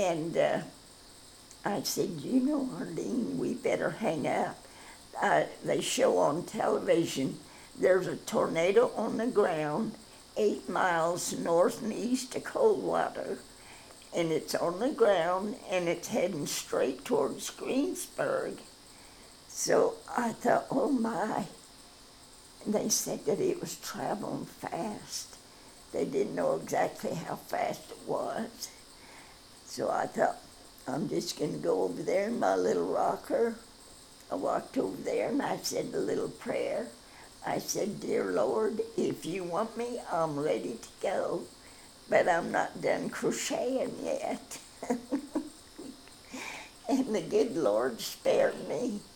And I said, you know, Arlene, we better hang out. They show on television there's a tornado on the ground 8 miles north and east of Coldwater, and it's on the ground and it's heading straight towards Greensburg. So I thought, oh my. And they said that it was traveling fast. They didn't know exactly how fast it was. So I thought, I'm just going to go over there in my little rocker. I walked over there and I said a little prayer. I said, Dear Lord, if you want me, I'm ready to go, but I'm not done crocheting yet. And the good Lord spared me.